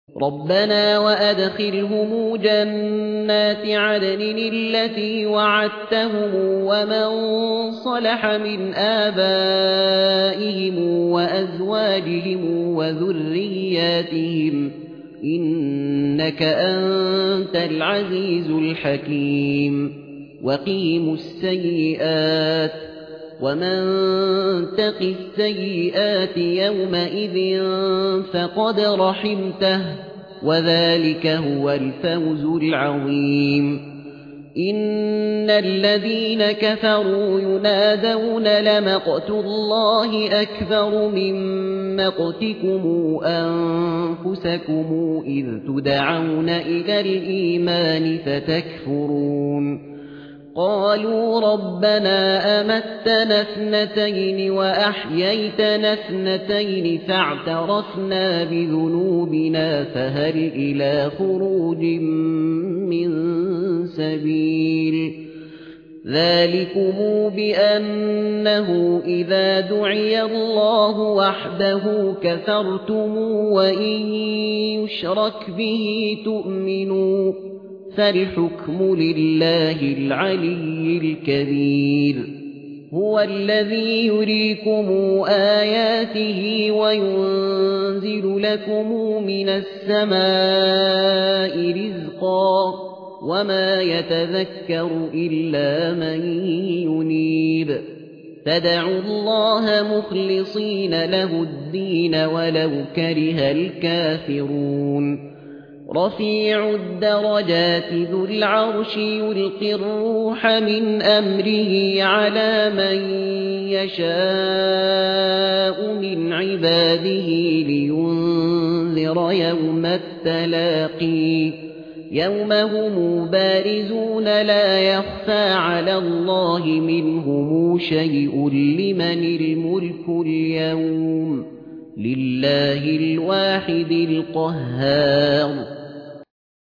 ربنا وأدخلهم جنات عدن التي وعدتهم ومن صلح من آبائهم وأزواجهم وذرياتهم إنك أنت العزيز الحكيم وقيموا السيئات ومن تق السيئات يومئذ فقد رحمته وذلك هو الفوز العظيم إن الذين كفروا ينادون لمقت الله أكبر من مقتكم أنفسكم إذ تدعون إلى الإيمان فتكفرون قالوا ربنا أمتنا اثنتين وأحييتنا اثنتين فاعترفنا بذنوبنا فهل إلى خروج من سبيل ذلكم بأنه إذا دعي الله وحده كفرتم وإن يشرك به تؤمنوا فالحكم لله العلي الكبير هو الذي يريكم آياته وينزل لكم من السماء رزقا وما يتذكر إلا من ينيب فادعوا الله مخلصين له الدين ولو كره الكافرون رفيع الدرجات ذو العرش يلقي الروح من أمره على من يشاء من عباده لينذر يوم التلاقي يوم هم بارزون لا يخفى على الله منهم شيء لمن الملك اليوم لله الواحد القهار